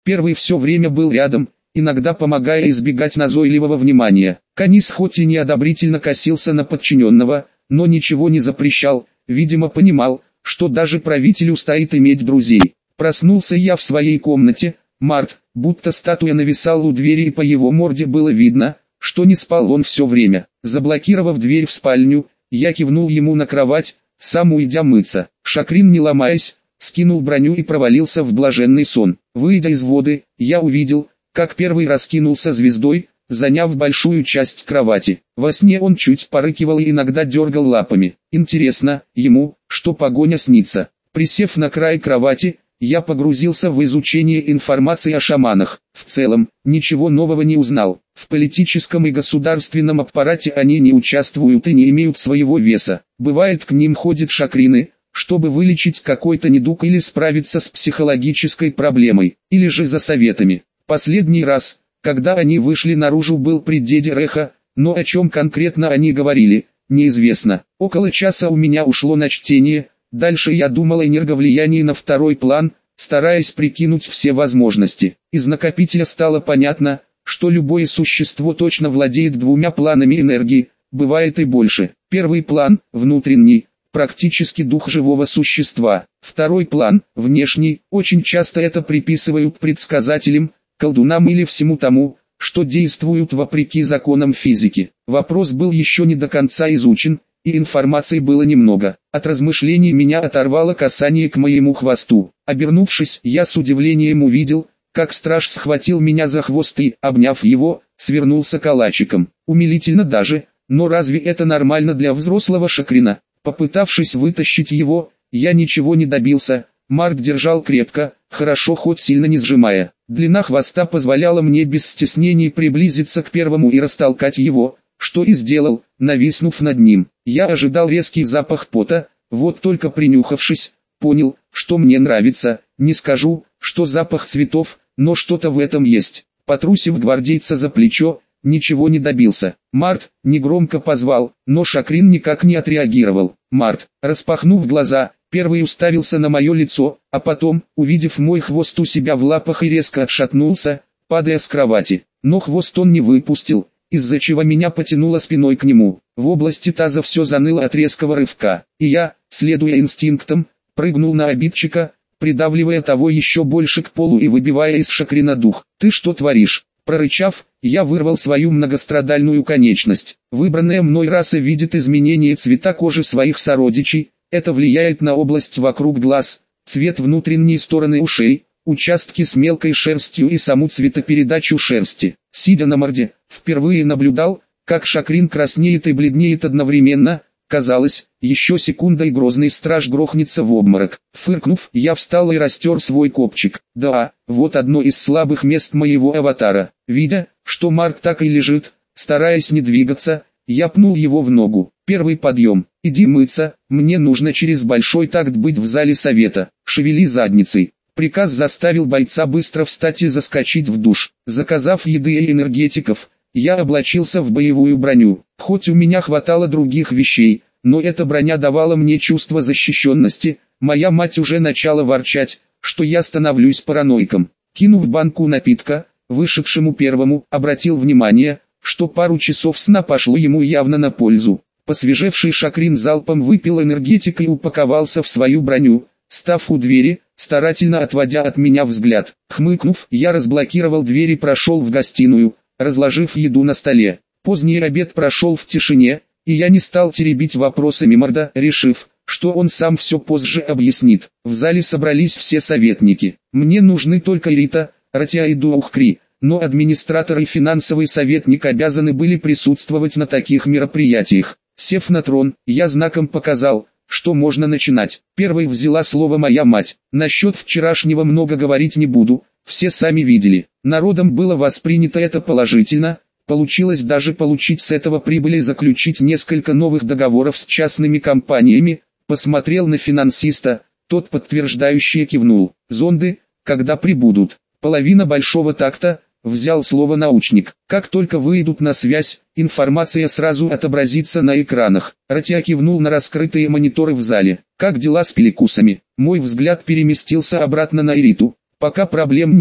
Первый все время был рядом, иногда помогая избегать назойливого внимания. Канис хоть и неодобрительно косился на подчиненного, но ничего не запрещал, видимо понимал, что даже правителю стоит иметь друзей. Проснулся я в своей комнате, Март, будто статуя, нависал у двери, и по его морде было видно, что не спал он все время. Заблокировав дверь в спальню, я кивнул ему на кровать, сам уйдя мыться. Шакрин, не ломаясь, скинул броню и провалился в блаженный сон. Выйдя из воды, я увидел, как первый раскинулся звездой, заняв большую часть кровати. Во сне он чуть порыкивал и иногда дергал лапами. Интересно, ему, что погоня снится. Присев на край кровати, я погрузился в изучение информации о шаманах. В целом, ничего нового не узнал. В политическом и государственном аппарате они не участвуют и не имеют своего веса. Бывает, к ним ходят шакрины, чтобы вылечить какой-то недуг или справиться с психологической проблемой, или же за советами. Последний раз, когда они вышли наружу, был при деде Реха, но о чем конкретно они говорили, неизвестно. Около часа у меня ушло на чтение. Дальше я думал о энерговлиянии на второй план, стараясь прикинуть все возможности. Из накопителя стало понятно, что любое существо точно владеет двумя планами энергии, бывает и больше. Первый план, внутренний, практически дух живого существа. Второй план, внешний, очень часто это приписывают предсказателям, колдунам или всему тому, что действуют вопреки законам физики. Вопрос был еще не до конца изучен, и информации было немного. От размышлений меня оторвало касание к моему хвосту. Обернувшись, я с удивлением увидел, как страж схватил меня за хвост и, обняв его, свернулся калачиком. Умилительно даже, но разве это нормально для взрослого шакрина? Попытавшись вытащить его, я ничего не добился. Март держал крепко, хорошо, хоть сильно не сжимая. Длина хвоста позволяла мне без стеснений приблизиться к первому и растолкать его, что и сделал, нависнув над ним. Я ожидал резкий запах пота, вот только принюхавшись, понял, что мне нравится. Не скажу, что запах цветов, но что-то в этом есть. Потрусив гвардейца за плечо, ничего не добился. Март негромко позвал, но Шакрин никак не отреагировал. Март, распахнув глаза, первый уставился на мое лицо, а потом, увидев мой хвост у себя в лапах, и резко отшатнулся, падая с кровати. Но хвост он не выпустил, из-за чего меня потянуло спиной к нему. В области таза все заныло от резкого рывка, и я, следуя инстинктам, прыгнул на обидчика, придавливая того еще больше к полу и выбивая из Шакрина дух. «Ты что творишь?» Прорычав, я вырвал свою многострадальную конечность. Выбранная мной раса видит изменение цвета кожи своих сородичей, это влияет на область вокруг глаз, цвет внутренней стороны ушей, участки с мелкой шерстью и саму цветопередачу шерсти. Сидя на морде, впервые наблюдал, как Шакрин краснеет и бледнеет одновременно. Казалось, еще секунда и грозный страж грохнется в обморок. Фыркнув, я встал и растер свой копчик. Да, вот одно из слабых мест моего аватара. Видя, что Марк так и лежит, стараясь не двигаться, я пнул его в ногу. Первый подъем. Иди мыться, мне нужно через большой такт быть в зале совета. Шевели задницей. Приказ заставил бойца быстро встать и заскочить в душ. Заказав еды и энергетиков, я облачился в боевую броню. Хоть у меня хватало других вещей, но эта броня давала мне чувство защищенности. Моя мать уже начала ворчать, что я становлюсь параноиком. Кинув банку напитка, вышедшему первому, обратил внимание, что пару часов сна пошло ему явно на пользу. Посвежевший Шакрин залпом выпил энергетик и упаковался в свою броню, став у двери, старательно отводя от меня взгляд. Хмыкнув, я разблокировал дверь и прошел в гостиную, разложив еду на столе. Поздний обед прошел в тишине, и я не стал теребить вопросами Марда, решив, что он сам все позже объяснит. В зале собрались все советники. Мне нужны только Рита, Ратия и Дуухкри, но администратор и финансовый советник обязаны были присутствовать на таких мероприятиях. Сев на трон, я знаком показал, что можно начинать. Первой взяла слово моя мать. Насчет вчерашнего много говорить не буду, все сами видели. Народом было воспринято это положительно, получилось даже получить с этого прибыль и заключить несколько новых договоров с частными компаниями. Посмотрел на финансиста, тот подтверждающе кивнул. Зонды, когда прибудут? Половина большого такта, взял слово научник. Как только выйдут на связь, информация сразу отобразится на экранах. Ратия кивнул на раскрытые мониторы в зале. Как дела с пеликусами? Мой взгляд переместился обратно на Ириту. Пока проблем нет,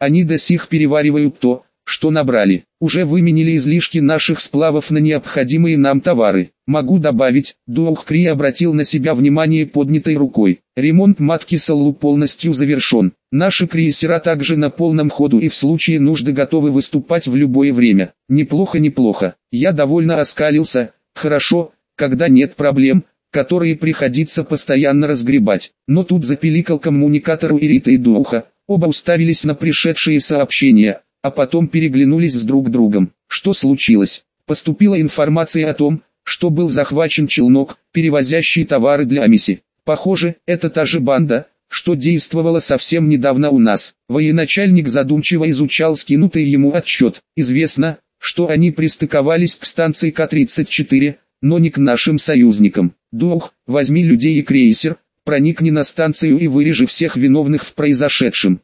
Они до сих переваривают то, что набрали. Уже выменили излишки наших сплавов на необходимые нам товары. Могу добавить, Дуох Кри обратил на себя внимание поднятой рукой. Ремонт матки Саллу полностью завершен. Наши крейсера также на полном ходу и в случае нужды готовы выступать в любое время. Неплохо, неплохо. Я довольно оскалился. Хорошо, когда нет проблем, которые приходится постоянно разгребать. Но тут запиликал коммуникатор у Ирита и Духа. Оба уставились на пришедшие сообщения, а потом переглянулись с друг другом. Что случилось? Поступила информация о том, что был захвачен челнок, перевозящий товары для Амиси. Похоже, это та же банда, что действовала совсем недавно у нас. Военачальник задумчиво изучал скинутый ему отчет. Известно, что они пристыковались к станции К-34, но не к нашим союзникам. Дух, возьми людей и крейсер, проникни на станцию и вырежи всех виновных в произошедшем.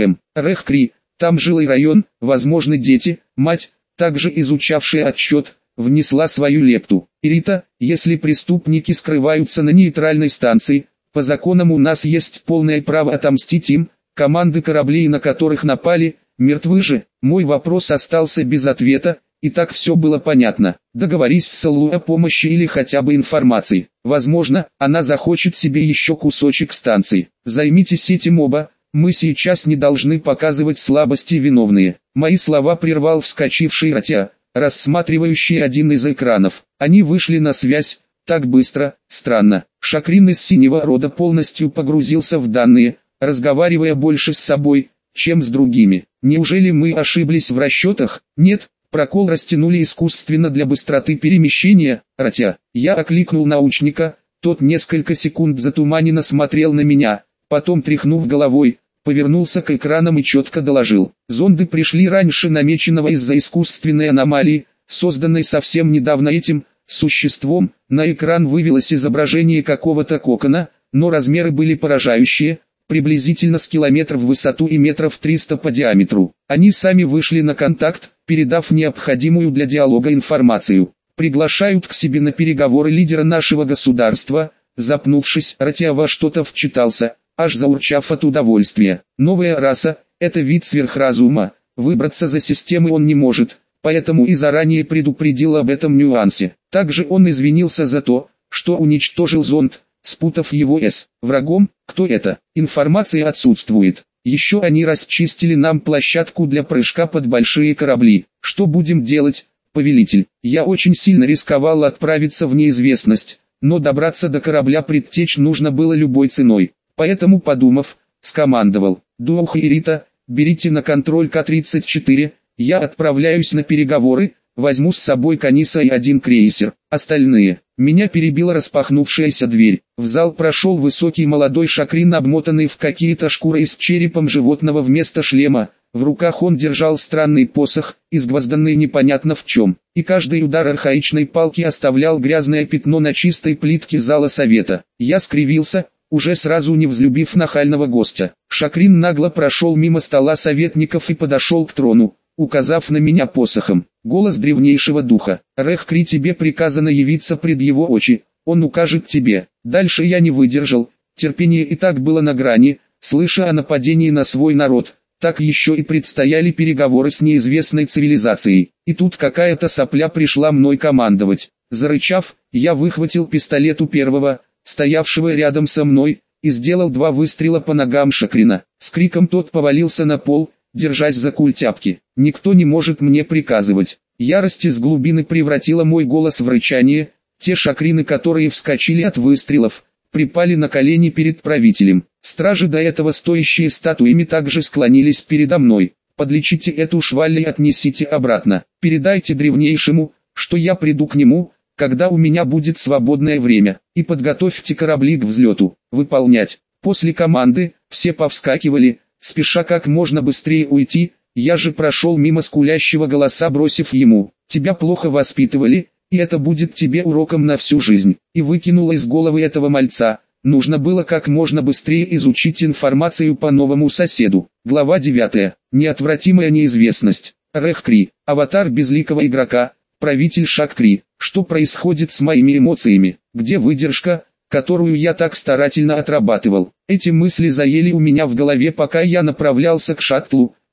Рехкри, там жилой район, возможно дети, мать, также изучавшая отчет, внесла свою лепту. Ирита, если преступники скрываются на нейтральной станции, по законам у нас есть полное право отомстить им, команды кораблей, на которых напали, мертвы же. Мой вопрос остался без ответа, и так все было понятно. Договорись с Саллу о помощи или хотя бы информации. Возможно, она захочет себе еще кусочек станции. Займитесь этим оба, мы сейчас не должны показывать слабости виновные. Мои слова прервал вскочивший Ратя, рассматривающий один из экранов. Они вышли на связь, так быстро, странно. Шакрин из синего рода полностью погрузился в данные, разговаривая больше с собой, чем с другими. Неужели мы ошиблись в расчетах? Нет, прокол растянули искусственно для быстроты перемещения. Ратя, я окликнул научника, тот несколько секунд затуманенно смотрел на меня, потом тряхнув головой, повернулся к экранам и четко доложил. Зонды пришли раньше намеченного из-за искусственной аномалии, созданной совсем недавно этим существом. На экран вывелось изображение какого-то кокона, но размеры были поражающие, приблизительно с километр в высоту и метров 300 по диаметру. Они сами вышли на контакт, передав необходимую для диалога информацию. Приглашают к себе на переговоры лидера нашего государства. Запнувшись, Ратя во что-то вчитался, аж заурчав от удовольствия. Новая раса – это вид сверхразума, выбраться за системы он не может, поэтому и заранее предупредил об этом нюансе. Также он извинился за то, что уничтожил зонд, спутав его с врагом. Кто это? Информация отсутствует. Еще они расчистили нам площадку для прыжка под большие корабли. Что будем делать, повелитель? Я очень сильно рисковал отправиться в неизвестность, но добраться до корабля предтеч нужно было любой ценой. Поэтому, подумав, скомандовал: Дуох и Ирита, берите на контроль К-34, я отправляюсь на переговоры, возьму с собой Каниса и один крейсер. Остальные. Меня перебила распахнувшаяся дверь. В зал прошел высокий молодой Шакрин, обмотанный в какие-то шкуры с черепом животного вместо шлема. В руках он держал странный посох, изгвозданный непонятно в чем, и каждый удар архаичной палки оставлял грязное пятно на чистой плитке зала совета. Я скривился, уже сразу не взлюбив нахального гостя. Шакрин нагло прошел мимо стола советников и подошел к трону, указав на меня посохом. Голос древнейшего духа: Рехкри, тебе приказано явиться пред его очи, он укажет тебе. Дальше я не выдержал, терпение и так было на грани, слыша о нападении на свой народ, так еще и предстояли переговоры с неизвестной цивилизацией. И тут какая-то сопля пришла мной командовать. Зарычав, я выхватил пистолет у первого, стоявшего рядом со мной, и сделал 2 выстрела по ногам Шакрина. С криком тот повалился на пол, держась за культяпки. Никто не может мне приказывать. Ярость из глубины превратила мой голос в рычание. Те Шакрины, которые вскочили от выстрелов, припали на колени перед правителем. Стражи, до этого стоящие статуями, также склонились передо мной. Подлечите эту шваль и отнесите обратно. Передайте древнейшему, что я приду к нему, когда у меня будет свободное время, и подготовьте корабли к взлету. Выполнять. После команды все повскакивали, спеша как можно быстрее уйти. Я же прошел мимо скулящего голоса, бросив ему: тебя плохо воспитывали, и это будет тебе уроком на всю жизнь. И выкинул из головы этого мальца. Нужно было как можно быстрее изучить информацию по новому соседу. Глава 9. Неотвратимая неизвестность. Рехкри, аватар безликого игрока, правитель Шаккри. Что происходит с моими эмоциями? Где выдержка, которую я так старательно отрабатывал? Эти мысли заели у меня в голове, пока я направлялся к шаттлу,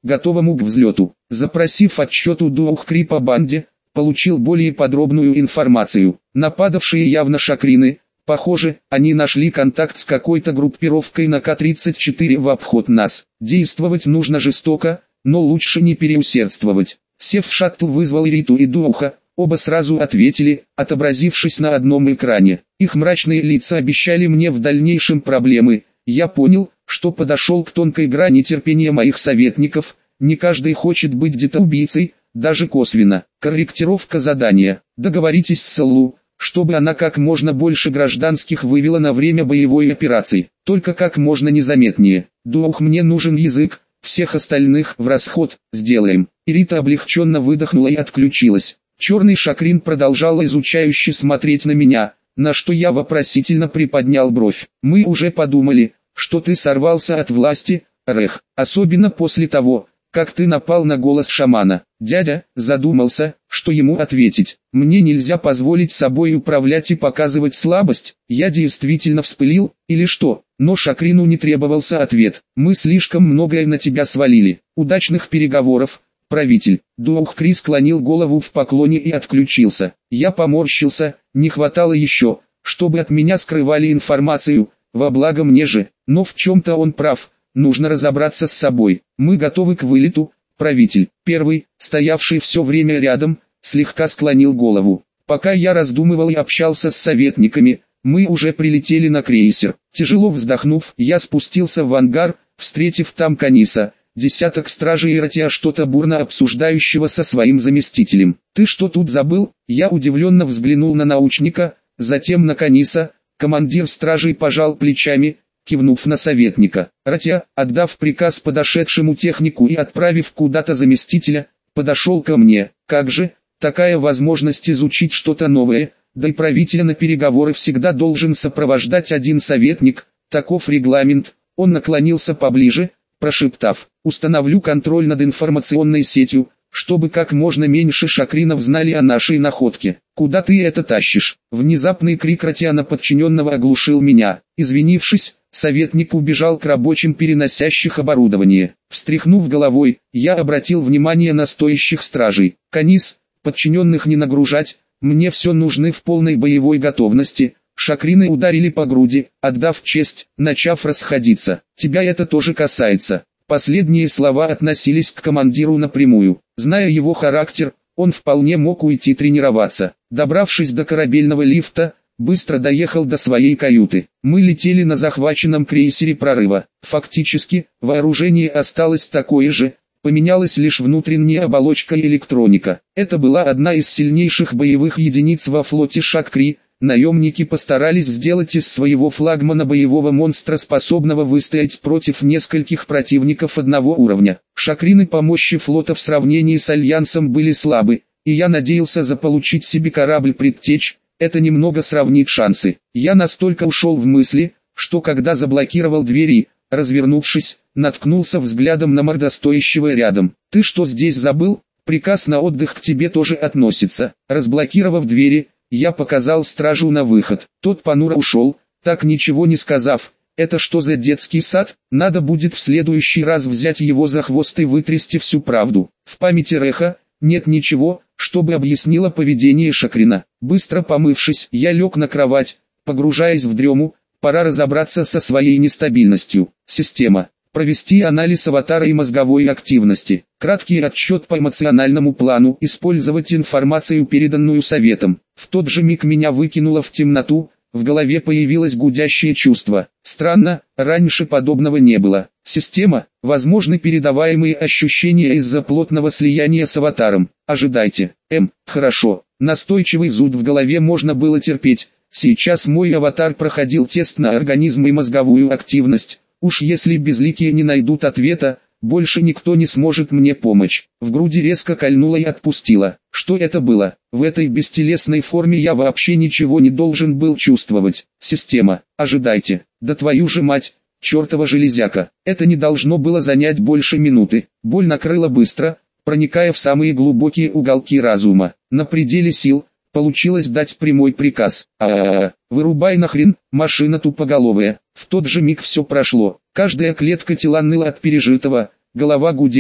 готовому к взлету. Запросив отчет у Дуохкри по банде, получил более подробную информацию. Нападавшие явно шакрины. Похоже, они нашли контакт с какой-то группировкой на К-34 в обход нас. Действовать нужно жестоко, но лучше не переусердствовать. Сев в шаттл, вызвал Риту и Духа. Оба сразу ответили, отобразившись на одном экране. Их мрачные лица обещали мне в дальнейшем проблемы. Я понял, что подошел к тонкой грани терпения моих советников. Не каждый хочет быть где-то убийцей, даже косвенно. Корректировка задания. Договоритесь с Селлу, чтобы она как можно больше гражданских вывела на время боевой операции. Только как можно незаметнее. Дух, мне нужен язык, всех остальных в расход, сделаем. Ирита облегченно выдохнула и отключилась. Черный шакрин продолжал изучающе смотреть на меня, на что я вопросительно приподнял бровь. Мы уже подумали, что ты сорвался от власти, Рех, особенно после того, как ты напал на голос шамана. Дядя задумался, что ему ответить. Мне нельзя позволить собой управлять и показывать слабость. Я действительно вспылил, или что? Но Шакрину не требовался ответ. Мы слишком многое на тебя свалили. Удачных переговоров, правитель. Дуохкри склонил голову в поклоне и отключился. Я поморщился, не хватало еще, чтобы от меня скрывали информацию, во благо мне же. Но в чем-то он прав. Нужно разобраться с собой. Мы готовы к вылету, правитель. Первый, стоявший все время рядом, слегка склонил голову. Пока я раздумывал и общался с советниками, мы уже прилетели на крейсер. Тяжело вздохнув, я спустился в ангар, встретив там Каниса, десяток стражей и Ратия, что-то бурно обсуждающего со своим заместителем. «Ты что тут забыл?» Я удивленно взглянул на научника, затем на Каниса. Командир стражей пожал плечами, кивнув на советника. Ратия, отдав приказ подошедшему технику и отправив куда-то заместителя, подошел ко мне. Как же, такая возможность изучить что-то новое, да и правителя на переговоры всегда должен сопровождать один советник, таков регламент. Он наклонился поближе, прошептав: «Установлю контроль над информационной сетью, чтобы как можно меньше шакринов знали о нашей находке». «Куда ты это тащишь?» Внезапный крик Ратиана подчиненного оглушил меня. Извинившись, советник убежал к рабочим переносящих оборудование. Встряхнув головой, я обратил внимание на стоящих стражей. «Канис, подчиненных не нагружать, мне все нужны в полной боевой готовности». Шакрины ударили по груди, отдав честь, начав расходиться. «Тебя это тоже касается». Последние слова относились к командиру напрямую. Зная его характер, он вполне мог уйти тренироваться. Добравшись до корабельного лифта, быстро доехал до своей каюты. Мы летели на захваченном крейсере прорыва. Фактически, вооружение осталось такое же, поменялась лишь внутренняя оболочка и электроника. Это была одна из сильнейших боевых единиц во флоте Шакри. Наемники постарались сделать из своего флагмана боевого монстра, способного выстоять против нескольких противников одного уровня. Шакрины по мощи флота в сравнении с Альянсом были слабы, и я надеялся заполучить себе корабль предтеч. Это немного сравнит шансы. Я настолько ушел в мысли, что когда заблокировал двери, развернувшись, наткнулся взглядом на мордостоящего рядом. «Ты что здесь забыл? Приказ на отдых к тебе тоже относится». Разблокировав двери, я показал стражу на выход. Тот понуро ушел, так ничего не сказав. «Это что за детский сад? Надо будет в следующий раз взять его за хвост и вытрясти всю правду». В памяти Реха нет ничего, чтобы объяснило поведение Шакрина. Быстро помывшись, я лег на кровать, погружаясь в дрему. Пора разобраться со своей нестабильностью. Система. Провести анализ аватара и мозговой активности. Краткий отчет по эмоциональному плану. Использовать информацию, переданную советом. В тот же миг меня выкинуло в темноту. В голове появилось гудящее чувство. Странно, раньше подобного не было. Система. Возможны передаваемые ощущения из-за плотного слияния с аватаром. Ожидайте. Хорошо. Настойчивый зуд в голове можно было терпеть. Сейчас мой аватар проходил тест на организм и мозговую активность. Уж если безликие не найдут ответа, больше никто не сможет мне помочь. В груди резко кольнуло и отпустило. Что это было? В этой бестелесной форме я вообще ничего не должен был чувствовать. Система. Ожидайте. Да твою же мать, чертова железяка. Это не должно было занять больше минуты. Боль накрыла быстро, проникая в самые глубокие уголки разума. На пределе сил получилось дать прямой приказ. Вырубай нахрен, машина тупоголовая. В тот же миг все прошло. Каждая клетка тела ныла от пережитого, голова гудела,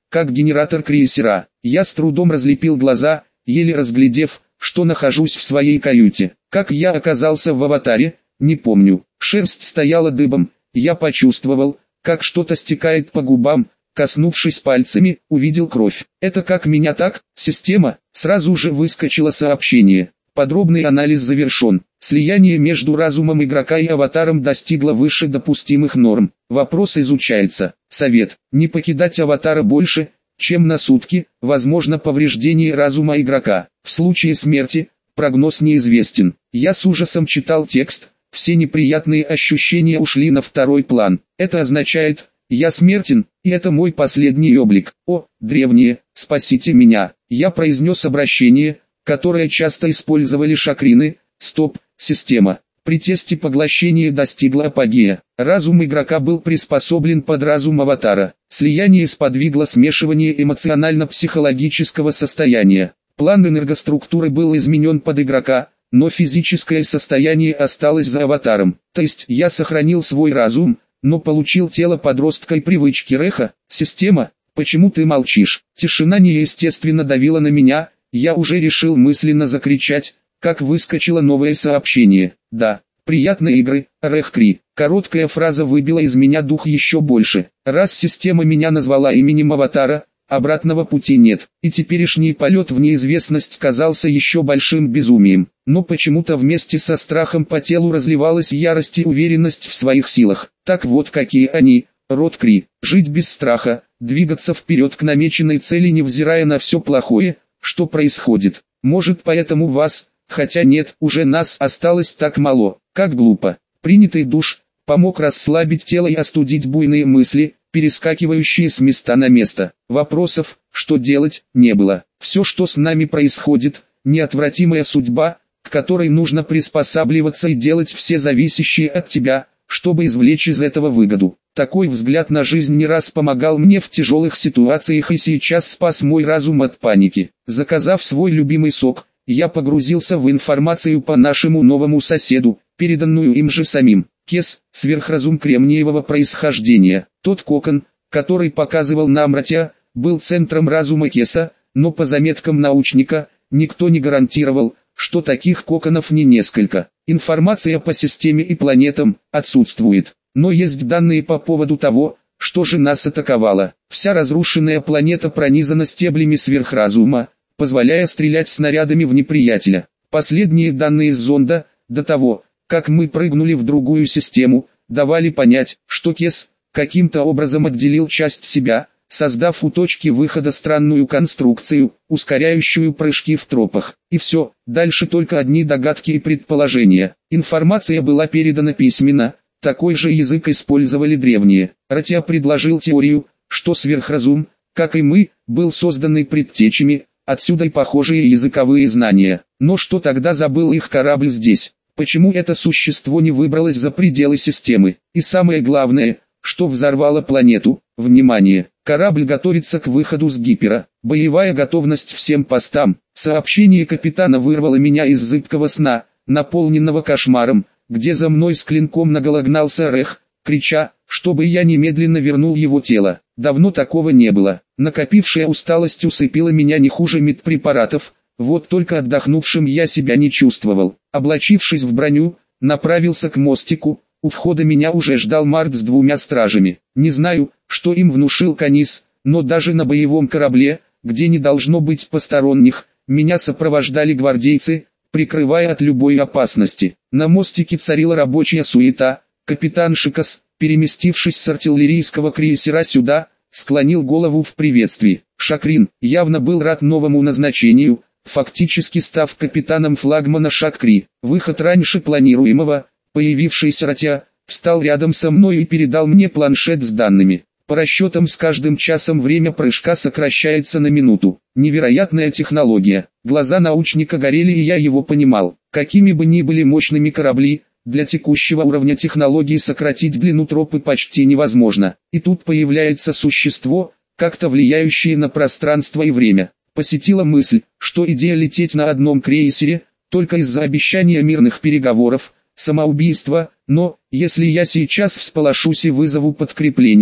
как генератор крейсера. Я с трудом разлепил глаза, еле разглядев, что нахожусь в своей каюте. Как я оказался в аватаре, не помню. Шерсть стояла дыбом, я почувствовал, как что-то стекает по губам, коснувшись пальцами, увидел кровь. Это как меня так? Система, сразу же выскочило сообщение. Подробный анализ завершен. Слияние между разумом игрока и аватаром достигло выше допустимых норм. Вопрос изучается. Совет: не покидать аватара больше, чем на сутки, возможно повреждение разума игрока. В случае смерти, прогноз неизвестен. Я с ужасом читал текст, все неприятные ощущения ушли на второй план. Это означает, я смертен, и это мой последний облик. О, древние, спасите меня. Я произнес обращение, которое часто использовали шакрины. Стоп, система. При тесте поглощения достигла апогея. Разум игрока был приспособлен под разум аватара. Слияние сподвигло смешивание эмоционально-психологического состояния. План энергоструктуры был изменен под игрока, но физическое состояние осталось за аватаром. То есть я сохранил свой разум, но получил тело подростка и привычки. Реха, система, почему ты молчишь? Тишина неестественно давила на меня, я уже решил мысленно закричать, как выскочило новое сообщение. Да, приятной игры, Рехкри. Короткая фраза выбила из меня дух еще больше. Раз система меня назвала именем аватара, обратного пути нет, и теперешний полет в неизвестность казался еще большим безумием. Но почему-то вместе со страхом по телу разливалась ярость и уверенность в своих силах. Так вот какие они, род Кри. Жить без страха, двигаться вперед к намеченной цели, невзирая на все плохое, что происходит. Может, поэтому вас, хотя нет, уже нас осталось так мало. Как глупо. Принятый душ помог расслабить тело и остудить буйные мысли, перескакивающие с места на место. Вопросов, что делать, не было. Все, что с нами происходит, неотвратимая судьба, к которой нужно приспосабливаться и делать все зависящие от тебя, чтобы извлечь из этого выгоду. Такой взгляд на жизнь не раз помогал мне в тяжелых ситуациях и сейчас спас мой разум от паники. Заказав свой любимый сок, я погрузился в информацию по нашему новому соседу, переданную им же самим. Кес, сверхразум кремниевого происхождения. Тот кокон, который показывал нам Ратя, был центром разума Кеса, но по заметкам научника, никто не гарантировал, что таких коконов не несколько. Информация по системе и планетам отсутствует, но есть данные по поводу того, что же нас атаковало. Вся разрушенная планета пронизана стеблями сверхразума, позволяя стрелять снарядами в неприятеля. Последние данные с зонда, до того, как мы прыгнули в другую систему, давали понять, что Кес каким-то образом отделил часть себя, создав у точки выхода странную конструкцию, ускоряющую прыжки в тропах. И все, дальше только одни догадки и предположения. Информация была передана письменно, такой же язык использовали древние. Ратя предложил теорию, что сверхразум, как и мы, был созданный предтечами, отсюда и похожие языковые знания. Но что тогда забыл их корабль здесь? Почему это существо не выбралось за пределы системы? И самое главное, что взорвало планету? Внимание! Корабль готовится к выходу с гипера. Боевая готовность всем постам. Сообщение капитана вырвало меня из зыбкого сна, наполненного кошмаром, где за мной с клинком наголо гнался Рех, крича, чтобы я немедленно вернул его тело. Давно такого не было. Накопившая усталость усыпила меня не хуже медпрепаратов, вот только отдохнувшим я себя не чувствовал. Облачившись в броню, направился к мостику. У входа меня уже ждал Март с 2 стражами. Не знаю, что им внушил Канис, но даже на боевом корабле, где не должно быть посторонних, меня сопровождали гвардейцы, прикрывая от любой опасности. На мостике царила рабочая суета. Капитан Шикас, переместившись с артиллерийского крейсера сюда, склонил голову в приветствии. Шакрин явно был рад новому назначению, фактически став капитаном флагмана Шакри. Выход раньше планируемого, появившийся Ратя, встал рядом со мной и передал мне планшет с данными. По расчетам с каждым часом время прыжка сокращается на минуту. Невероятная технология. Глаза научника горели, и я его понимал. Какими бы ни были мощными корабли, для текущего уровня технологий сократить длину тропы почти невозможно. И тут появляется существо, как-то влияющее на пространство и время. Посетила мысль, что идея лететь на одном крейсере, только из-за обещания мирных переговоров, самоубийство, но, если я сейчас всполошусь и вызову подкрепление,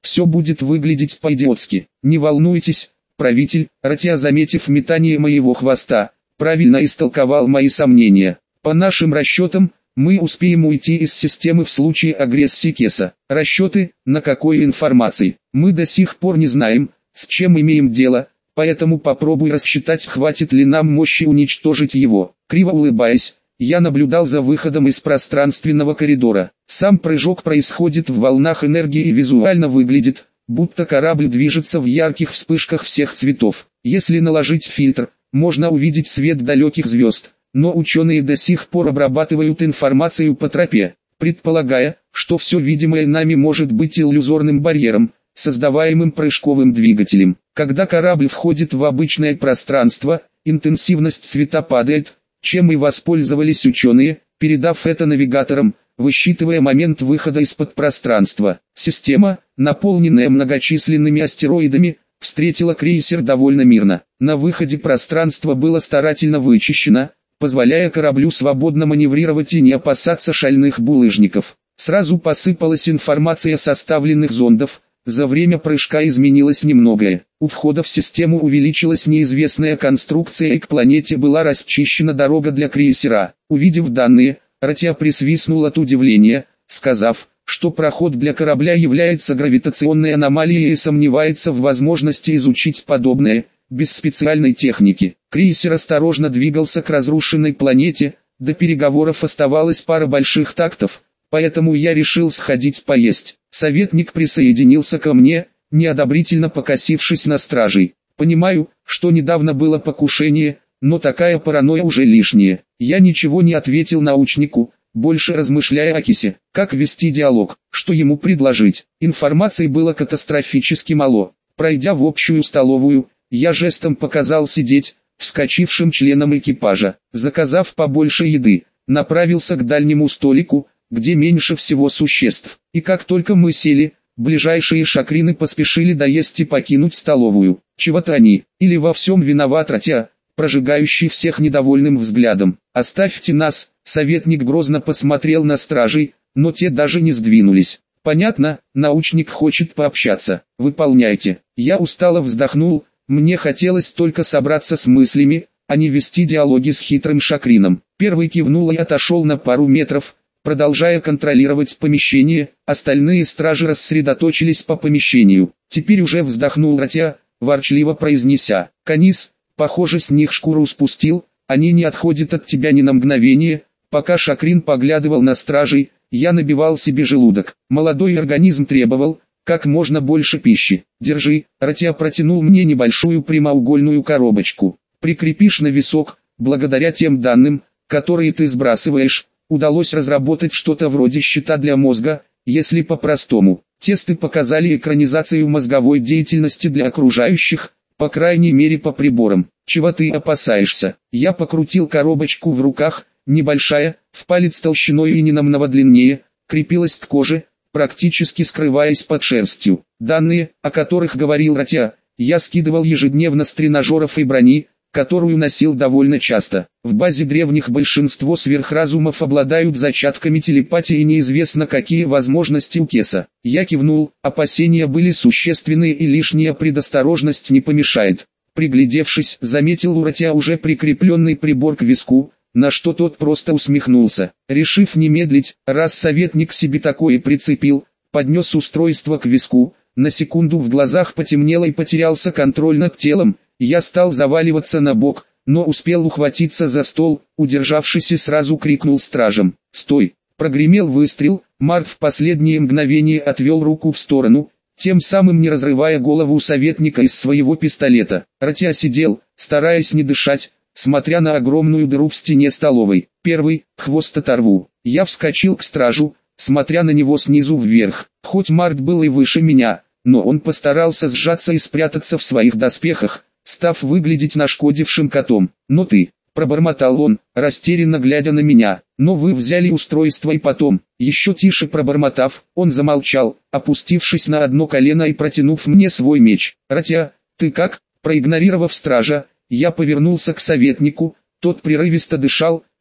все будет выглядеть по-идиотски. Не волнуйтесь, правитель. Ратья, заметив метание моего хвоста, правильно истолковал мои сомнения. По нашим расчетам, мы успеем уйти из системы в случае агрессии Кеса. Расчеты, на какой информации, мы до сих пор не знаем, с чем имеем дело, поэтому попробуй рассчитать, хватит ли нам мощи уничтожить его. Криво улыбаясь, я наблюдал за выходом из пространственного коридора. Сам прыжок происходит в волнах энергии и визуально выглядит, будто корабль движется в ярких вспышках всех цветов. Если наложить фильтр, можно увидеть свет далеких звезд, но ученые до сих пор обрабатывают информацию по тропе, предполагая, что все видимое нами может быть иллюзорным барьером, создаваемым прыжковым двигателем. Когда корабль входит в обычное пространство, интенсивность света падает, чем и воспользовались ученые, передав это навигаторам, высчитывая момент выхода из-под пространства. Система, наполненная многочисленными астероидами, встретила крейсер довольно мирно. На выходе пространство было старательно вычищено, позволяя кораблю свободно маневрировать и не опасаться шальных булыжников. Сразу посыпалась информация составленных зондов, за время прыжка изменилось немногое. У входа в систему увеличилась неизвестная конструкция и к планете была расчищена дорога для крейсера. Увидев данные, Ратья присвистнул от удивления, сказав, что проход для корабля является гравитационной аномалией и сомневается в возможности изучить подобное, без специальной техники. Крейсер осторожно двигался к разрушенной планете, до переговоров оставалось пара больших тактов, поэтому я решил сходить поесть. Советник присоединился ко мне, неодобрительно покосившись на стражей. Понимаю, что недавно было покушение, но такая паранойя уже лишняя. Я ничего не ответил научнику, больше размышляя о Кесе, как вести диалог, что ему предложить. Информации было катастрофически мало. Пройдя в общую столовую, я жестом показал сидеть вскочившим членам экипажа. Заказав побольше еды, направился к дальнему столику, где меньше всего существ. И как только мы сели, ближайшие шакрины поспешили доесть и покинуть столовую. Чего-то они, или во всем виноват Ратья, прожигающий всех недовольным взглядом. «Оставьте нас», советник грозно посмотрел на стражей, но те даже не сдвинулись. «Понятно, научник хочет пообщаться. Выполняйте». Я устало вздохнул, мне хотелось только собраться с мыслями, а не вести диалоги с хитрым шакрином. Первый кивнул и отошел на пару метров, продолжая контролировать помещение, остальные стражи рассредоточились по помещению. Теперь уже вздохнул Ратья, ворчливо произнеся: «Канис, похоже, с них шкуру спустил, они не отходят от тебя ни на мгновение». Пока шакрин поглядывал на стражей, я набивал себе желудок. Молодой организм требовал как можно больше пищи. «Держи», Ратья протянул мне небольшую прямоугольную коробочку. «Прикрепишь на висок. Благодаря тем данным, которые ты сбрасываешь, удалось разработать что-то вроде щита для мозга, если по-простому. Тесты показали экранизацию мозговой деятельности для окружающих, по крайней мере по приборам. Чего ты опасаешься?» Я покрутил коробочку в руках, небольшая, в палец толщиной и не намного длиннее, крепилась к коже, практически скрываясь под шерстью. Данные, о которых говорил Ратья, я скидывал ежедневно с тренажеров и брони, которую носил довольно часто. В базе древних большинство сверхразумов обладают зачатками телепатии и неизвестно какие возможности у Кеса. Я кивнул, опасения были существенные и лишняя предосторожность не помешает. Приглядевшись, заметил у Ратья уже прикрепленный прибор к виску, на что тот просто усмехнулся. Решив не медлить, раз советник себе такое прицепил, поднес устройство к виску, на секунду в глазах потемнело и потерялся контроль над телом. Я стал заваливаться на бок, но успел ухватиться за стол, удержавшись и сразу крикнул стражам: «Стой!». Прогремел выстрел, Марк в последнее мгновение отвел руку в сторону, тем самым не разрывая голову советника из своего пистолета. Ратья сидел, стараясь не дышать, смотря на огромную дыру в стене столовой. «Первый, хвост оторву». Я вскочил к стражу, смотря на него снизу вверх. Хоть Марк был и выше меня, но он постарался сжаться и спрятаться в своих доспехах, став выглядеть нашкодившим котом. «Но ты», — пробормотал он, растерянно глядя на меня, «но вы взяли устройство и потом». Еще тише пробормотав, он замолчал, опустившись на одно колено и протянув мне свой меч. «Ратья, ты как?» Проигнорировав стража, я повернулся к советнику, тот прерывисто дышал,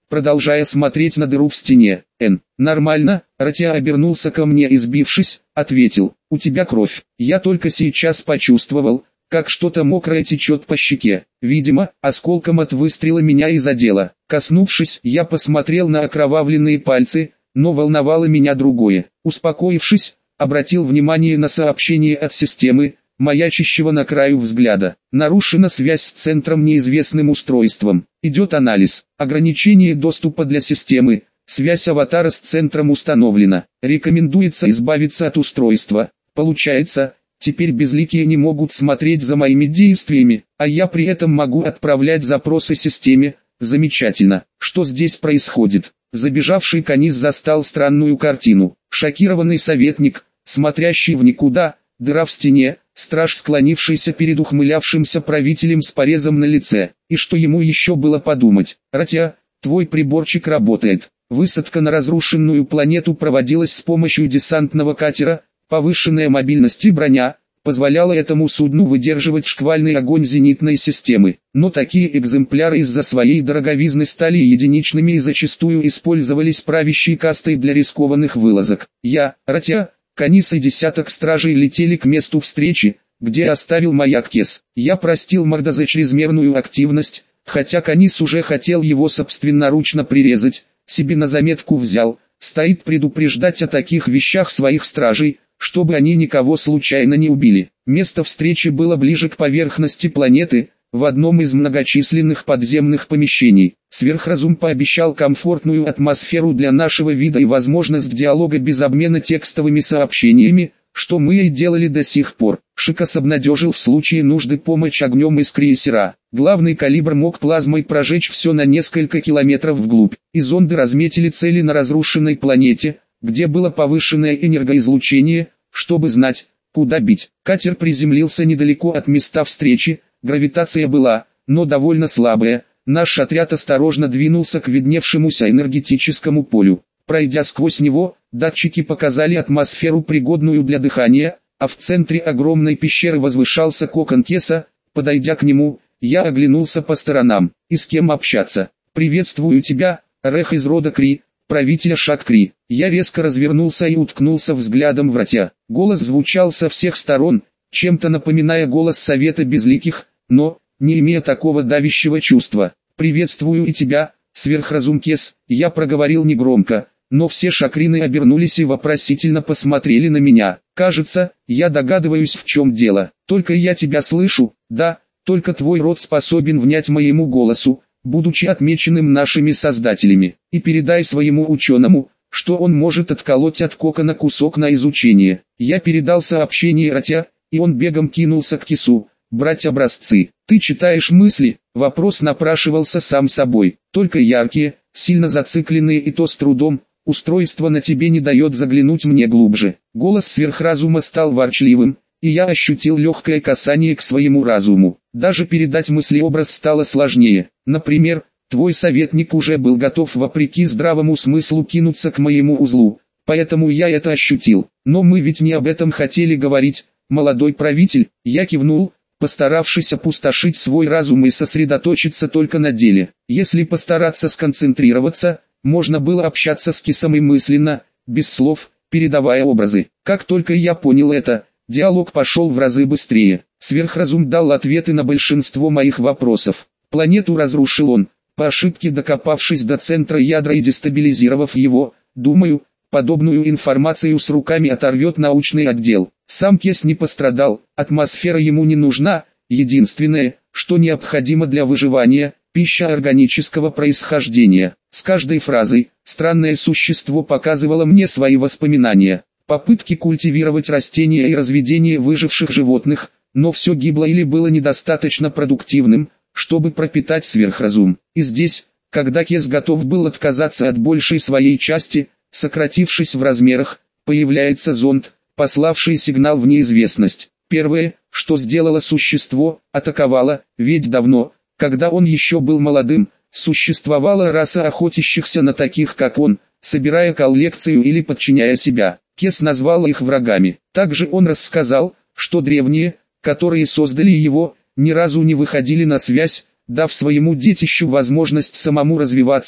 продолжая смотреть на дыру в стене. Нормально, Ратя обернулся ко мне и сбившись, ответил, у тебя кровь. Я только сейчас почувствовал, как что-то мокрое течет по щеке. Видимо, осколком от выстрела меня и задело. Коснувшись, я посмотрел на окровавленные пальцы, но волновало меня другое. Успокоившись, обратил внимание на сообщение от системы, маячащего на краю взгляда. Нарушена связь с центром неизвестным устройством. Идет анализ. Ограничение доступа для системы. Связь аватара с центром установлена. Рекомендуется избавиться от устройства. Получается, теперь безликие не могут смотреть за моими действиями, а я при этом могу отправлять запросы системе. Замечательно. Что здесь происходит? Забежавший Канис застал странную картину. Шокированный советник, смотрящий в никуда, дыра в стене, страж, склонившийся перед ухмылявшимся правителем с порезом на лице. И что ему еще было подумать? Ратя, твой приборчик работает. Высадка на разрушенную планету проводилась с помощью десантного катера. Повышенная мобильность и броня позволяла этому судну выдерживать шквальный огонь зенитной системы. Но такие экземпляры из-за своей дороговизны стали единичными и зачастую использовались правящей кастой для рискованных вылазок. Я, Ратя, Канис и десяток стражей летели к месту встречи, где оставил маяк Кес. Я простил Морда за чрезмерную активность, хотя Канис уже хотел его собственноручно прирезать, себе на заметку взял, стоит предупреждать о таких вещах своих стражей, чтобы они никого случайно не убили. Место встречи было ближе к поверхности планеты, в одном из многочисленных подземных помещений. Сверхразум пообещал комфортную атмосферу для нашего вида и возможность диалога без обмена текстовыми сообщениями, что мы и делали до сих пор. Шикас обнадежил в случае нужды помощь огнем из крейсера. Главный калибр мог плазмой прожечь все на несколько километров вглубь, и зонды разметили цели на разрушенной планете, где было повышенное энергоизлучение, чтобы знать, куда бить. Катер приземлился недалеко от места встречи, гравитация была, но довольно слабая. Наш отряд осторожно двинулся к видневшемуся энергетическому полю. Пройдя сквозь него, датчики показали атмосферу, пригодную для дыхания, а в центре огромной пещеры возвышался кокон Кеса. Подойдя к нему, я оглянулся по сторонам. И с кем общаться? «Приветствую тебя, Рех из рода Кри, правителя Шак-Кри». Я резко развернулся и уткнулся взглядом в Ратя. Голос звучал со всех сторон, чем-то напоминая голос Совета Безликих, но, не имея такого давящего чувства. «Приветствую и тебя, сверхразум Кес», я проговорил негромко, но все шакрины обернулись и вопросительно посмотрели на меня. «Кажется, я догадываюсь, в чем дело. Только я тебя слышу, да, только твой род способен внять моему голосу, будучи отмеченным нашими создателями. И передай своему ученому, что он может отколоть от кокона кусок на изучение». Я передал сообщение Ратя, и он бегом кинулся к Кису, брать образцы. «Ты читаешь мысли?» Вопрос напрашивался сам собой. «Только яркие, сильно зацикленные и то с трудом. Устройство на тебе не дает заглянуть мне глубже». Голос сверхразума стал ворчливым, и я ощутил легкое касание к своему разуму. Даже передать мыслеобраз стало сложнее. Например, твой советник уже был готов вопреки здравому смыслу кинуться к моему узлу, поэтому я это ощутил. Но мы ведь не об этом хотели говорить, молодой правитель. Я кивнул, постаравшись опустошить свой разум и сосредоточиться только на деле. Если постараться сконцентрироваться, можно было общаться с Кисом и мысленно, без слов, передавая образы. Как только я понял это, диалог пошел в разы быстрее. Сверхразум дал ответы на большинство моих вопросов. Планету разрушил он, по ошибке докопавшись до центра ядра и дестабилизировав его. Думаю, подобную информацию с руками оторвет научный отдел. Сам Кес не пострадал, атмосфера ему не нужна. Единственное, что необходимо для выживания – пища органического происхождения. С каждой фразой странное существо показывало мне свои воспоминания, попытки культивировать растения и разведение выживших животных, но все гибло или было недостаточно продуктивным, чтобы пропитать сверхразум. И здесь, когда Кес готов был отказаться от большей своей части, сократившись в размерах, появляется зонд, пославший сигнал в неизвестность. Первое, что сделало существо, атаковало, ведь давно, когда он еще был молодым, существовала раса охотящихся на таких как он, собирая коллекцию или подчиняя себя. Кес назвал их врагами. Также он рассказал, что древние, которые создали его, ни разу не выходили на связь, дав своему детищу возможность самому развиваться,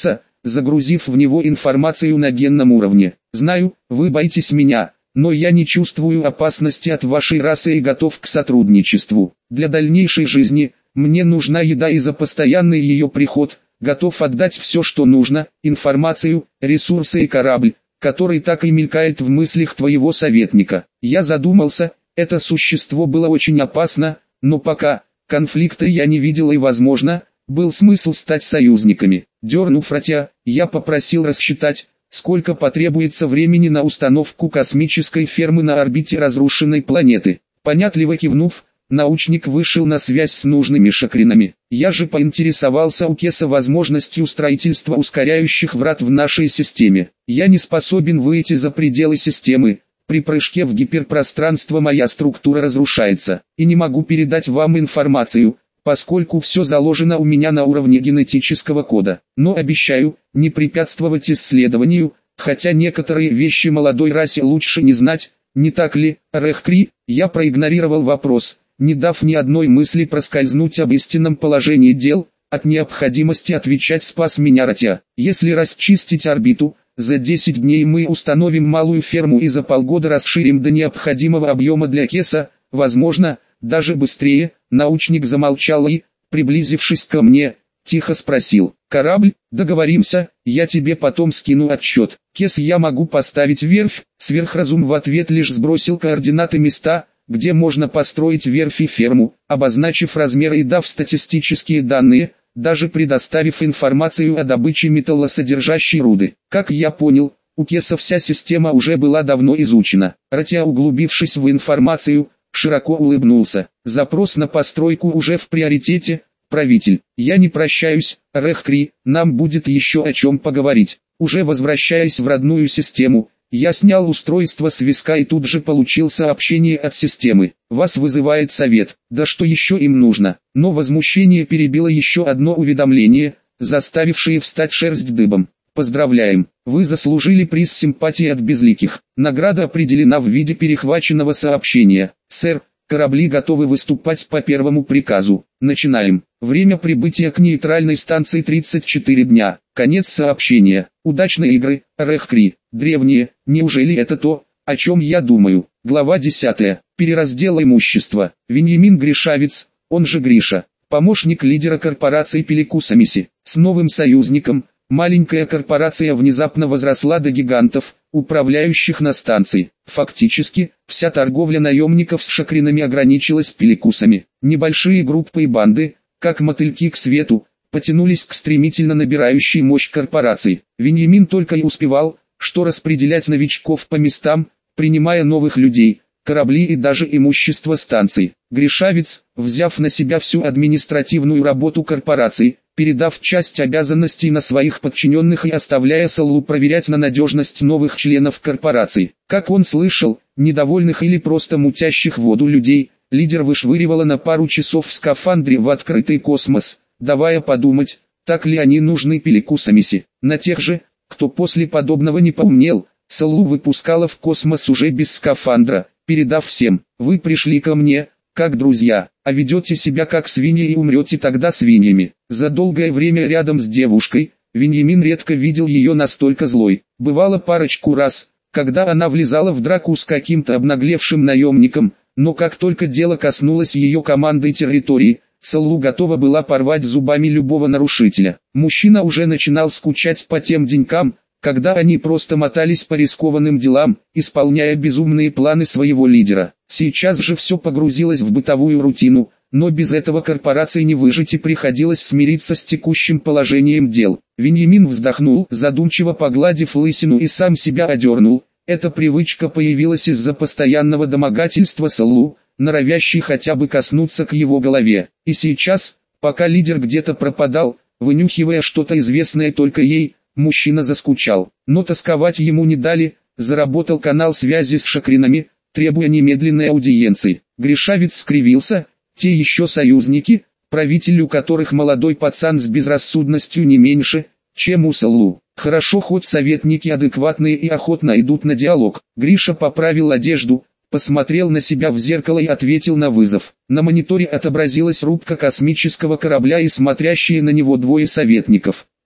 загрузив в него информацию на генном уровне. «Знаю, вы боитесь меня, но я не чувствую опасности от вашей расы и готов к сотрудничеству. Для дальнейшей жизни мне нужна еда и за постоянный ее приход готов отдать все, что нужно, информацию, ресурсы и корабль, который так и мелькает в мыслях твоего советника». Я задумался, это существо было очень опасно, но пока конфликта я не видел и возможно, был смысл стать союзниками. Дернув ротя, я попросил рассчитать, сколько потребуется времени на установку космической фермы на орбите разрушенной планеты. Понятливо кивнув, научник вышел на связь с нужными шакринами. Я же поинтересовался у Кеса возможностью строительства ускоряющих врат в нашей системе. Я не способен выйти за пределы системы. При прыжке в гиперпространство моя структура разрушается, и не могу передать вам информацию, поскольку все заложено у меня на уровне генетического кода. Но обещаю, не препятствовать исследованию, хотя некоторые вещи молодой расе лучше не знать, не так ли, Рехкри? Я проигнорировал вопрос, не дав ни одной мысли проскользнуть об истинном положении дел. От необходимости отвечать спас меня Ротя. Если расчистить орбиту, за 10 дней мы установим малую ферму и за полгода расширим до необходимого объема для Кеса, возможно, даже быстрее. Научник замолчал и, приблизившись ко мне, тихо спросил: «Корабль? Договоримся, я тебе потом скину отчет». «Кес, я могу поставить верфь?» Сверхразум в ответ лишь сбросил координаты места, где можно построить верфь и ферму, обозначив размеры и дав статистические данные, даже предоставив информацию о добыче металлосодержащей руды. Как я понял, у Кеса вся система уже была давно изучена. Ротя, углубившись в информацию, широко улыбнулся. «Запрос на постройку уже в приоритете, правитель. Я не прощаюсь, Рехкри, нам будет еще о чем поговорить». Уже возвращаясь в родную систему, я снял устройство с виска и тут же получил сообщение от системы. «Вас вызывает совет». Да что еще им нужно? Но возмущение перебило еще одно уведомление, заставившее встать шерсть дыбом. «Поздравляем, вы заслужили приз симпатии от безликих. Награда определена в виде перехваченного сообщения. Сэр, корабли готовы выступать по первому приказу. Начинаем. Время прибытия к нейтральной станции 34 дня. Конец сообщения. Удачной игры, Рехкри. Древние, неужели это то, о чем я думаю?» Глава 10. Перераздел имущества. Веньямин Гришавец, он же Гриша, помощник лидера корпорации Пеликусамиси. С новым союзником, маленькая корпорация внезапно возросла до гигантов, управляющих на станции. Фактически, вся торговля наемников с шакринами ограничилась Пеликусами. Небольшие группы и банды, как мотыльки к свету, потянулись к стремительно набирающей мощь корпорации. Веньямин только и успевал, что распределять новичков по местам, принимая новых людей, корабли и даже имущество станций. Гришавец, взяв на себя всю административную работу корпорации, передав часть обязанностей на своих подчиненных и оставляя Саллу проверять на надежность новых членов корпорации. Как он слышал, недовольных или просто мутящих воду людей, лидер вышвыривала на пару часов в скафандре в открытый космос, давая подумать, так ли они нужны Пеликусамиси. На тех же, кто после подобного не поумнел, Саллу выпускала в космос уже без скафандра, передав всем: «Вы пришли ко мне, как друзья, а ведете себя как свиньи и умрете тогда свиньями». За долгое время рядом с девушкой, Веньямин редко видел ее настолько злой. Бывало парочку раз, когда она влезала в драку с каким-то обнаглевшим наемником, но как только дело коснулось ее команды и территории, Саллу готова была порвать зубами любого нарушителя. Мужчина уже начинал скучать по тем денькам, когда они просто мотались по рискованным делам, исполняя безумные планы своего лидера. Сейчас же все погрузилось в бытовую рутину, но без этого корпорации не выжить и приходилось смириться с текущим положением дел. Веньямин вздохнул, задумчиво погладив лысину, и сам себя одернул. Эта привычка появилась из-за постоянного домогательства Саллу, норовящий хотя бы коснуться к его голове. И сейчас, пока лидер где-то пропадал, вынюхивая что-то известное только ей, мужчина заскучал. Но тосковать ему не дали, заработал канал связи с шакринами, требуя немедленной аудиенции. Гришавец скривился: те еще союзники, правителю которых молодой пацан с безрассудностью не меньше, чем у Саллу. Хорошо, хоть советники адекватные и охотно идут на диалог. Гриша поправил одежду, посмотрел на себя в зеркало и ответил на вызов. На мониторе отобразилась рубка космического корабля и смотрящие на него двое советников.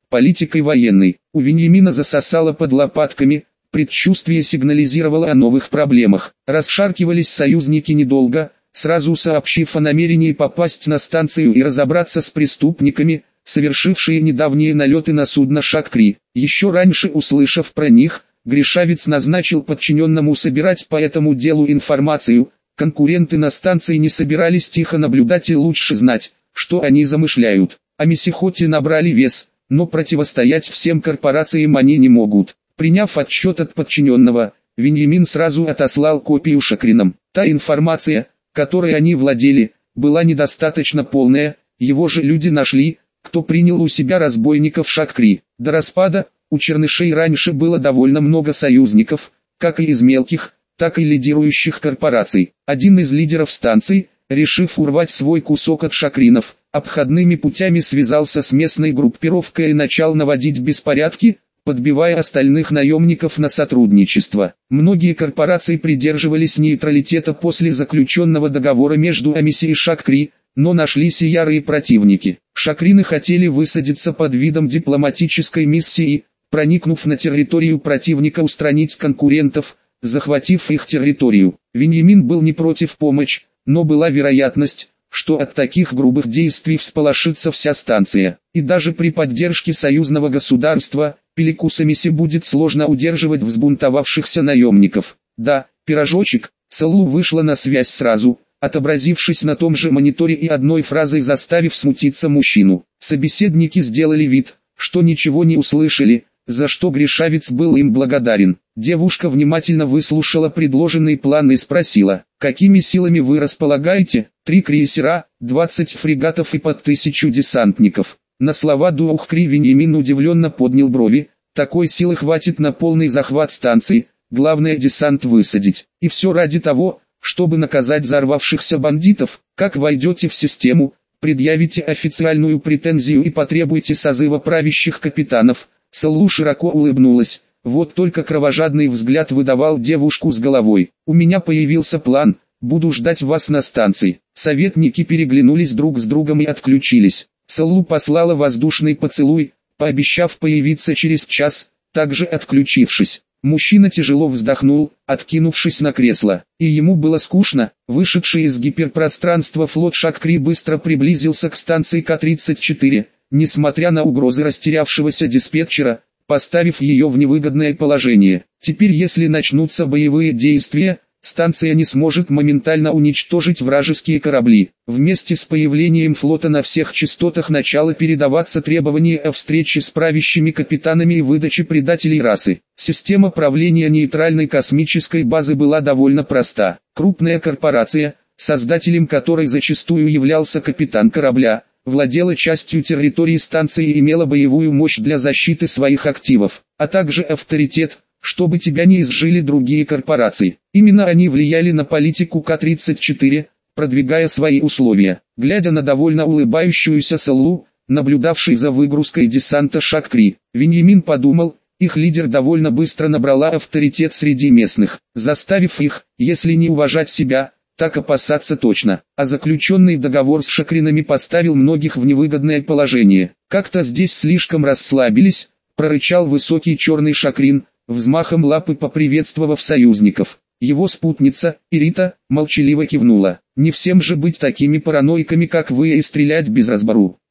политикой военной. У Вениамина засосало под лопатками, предчувствие сигнализировало о новых проблемах. Расшаркивались союзники недолго, сразу сообщив о намерении попасть на станцию и разобраться с преступниками, совершившие недавние налеты на судно Шакри. Еще раньше, услышав про них, Гришавец назначил подчиненному собирать по этому делу информацию. Конкуренты на станции не собирались тихо наблюдать и лучше знать, что они замышляют. А Мессихоти набрали вес, но противостоять всем корпорациям они не могут. Приняв отчет от подчиненного, Вениамин сразу отослал копию Шакринам. Та информация, которой они владели, была недостаточно полная, его же люди нашли, кто принял у себя разбойников Шакри. До распада, у чернышей раньше было довольно много союзников, как и из мелких, так и лидирующих корпораций. Один из лидеров станций, решив урвать свой кусок от шакринов, обходными путями связался с местной группировкой и начал наводить беспорядки, подбивая остальных наемников на сотрудничество. Многие корпорации придерживались нейтралитета после заключенного договора между Амиси и Шакри, но нашлись и ярые противники. Шакрины хотели высадиться под видом дипломатической миссии, проникнув на территорию противника, устранить конкурентов, захватив их территорию. Вениамин был не против помочи, но была вероятность, что от таких грубых действий всполошится вся станция. И даже при поддержке союзного государства, Пеликус Амиси будет сложно удерживать взбунтовавшихся наемников. Да, пирожочек, Салу вышла на связь сразу, отобразившись на том же мониторе и одной фразой заставив смутиться мужчину. Собеседники сделали вид, что ничего не услышали, за что Гришавец был им благодарен. Девушка внимательно выслушала предложенный план и спросила: «Какими силами вы располагаете?» 3 крейсера, 20 фрегатов и под 1000 десантников. На слова Дуухкри Вениамин удивленно поднял брови. Такой силы хватит на полный захват станции, главное десант высадить. И все ради того, чтобы наказать взорвавшихся бандитов. Как войдете в систему, предъявите официальную претензию и потребуйте созыва правящих капитанов. Салу широко улыбнулась, вот только кровожадный взгляд выдавал девушку с головой. «У меня появился план, буду ждать вас на станции». Советники переглянулись друг с другом и отключились. Салу послала воздушный поцелуй, пообещав появиться через час, также отключившись. Мужчина тяжело вздохнул, откинувшись на кресло. И ему было скучно. Вышедший из гиперпространства флот Шакри быстро приблизился к станции К-34. Несмотря на угрозы растерявшегося диспетчера, поставив ее в невыгодное положение. Теперь, если начнутся боевые действия, станция не сможет моментально уничтожить вражеские корабли. Вместе с появлением флота на всех частотах начало передаваться требование о встрече с правящими капитанами и выдаче предателей расы. Система правления нейтральной космической базы была довольно проста. Крупная корпорация, создателем которой зачастую являлся капитан корабля, владела частью территории станции и имела боевую мощь для защиты своих активов, а также авторитет, чтобы тебя не изжили другие корпорации. Именно они влияли на политику К-34, продвигая свои условия. Глядя на довольно улыбающуюся Салу, наблюдавший за выгрузкой десанта Шакри, Вениамин подумал, их лидер довольно быстро набрала авторитет среди местных, заставив их, если не уважать себя, так опасаться точно. А заключенный договор с шакринами поставил многих в невыгодное положение. «Как-то здесь слишком расслабились», — прорычал высокий черный шакрин, взмахом лапы поприветствовав союзников. Его спутница, Ирита, молчаливо кивнула. «Не всем же быть такими параноиками, как вы, и стрелять без разбору.